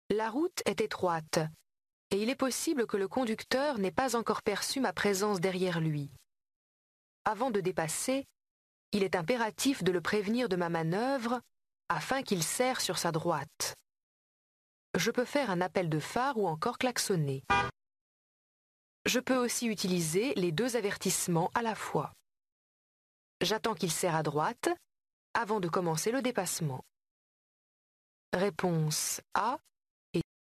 La route est étroite et il est possible que le conducteur n'ait pas encore perçu ma présence derrière lui. Avant de dépasser, il est impératif de le prévenir de ma manœuvre afin qu'il serre sur sa droite. Je peux faire un appel de phare ou encore klaxonner. Je peux aussi utiliser les deux avertissements à la fois. J'attends qu'il serre à droite avant de commencer le dépassement. Réponse A.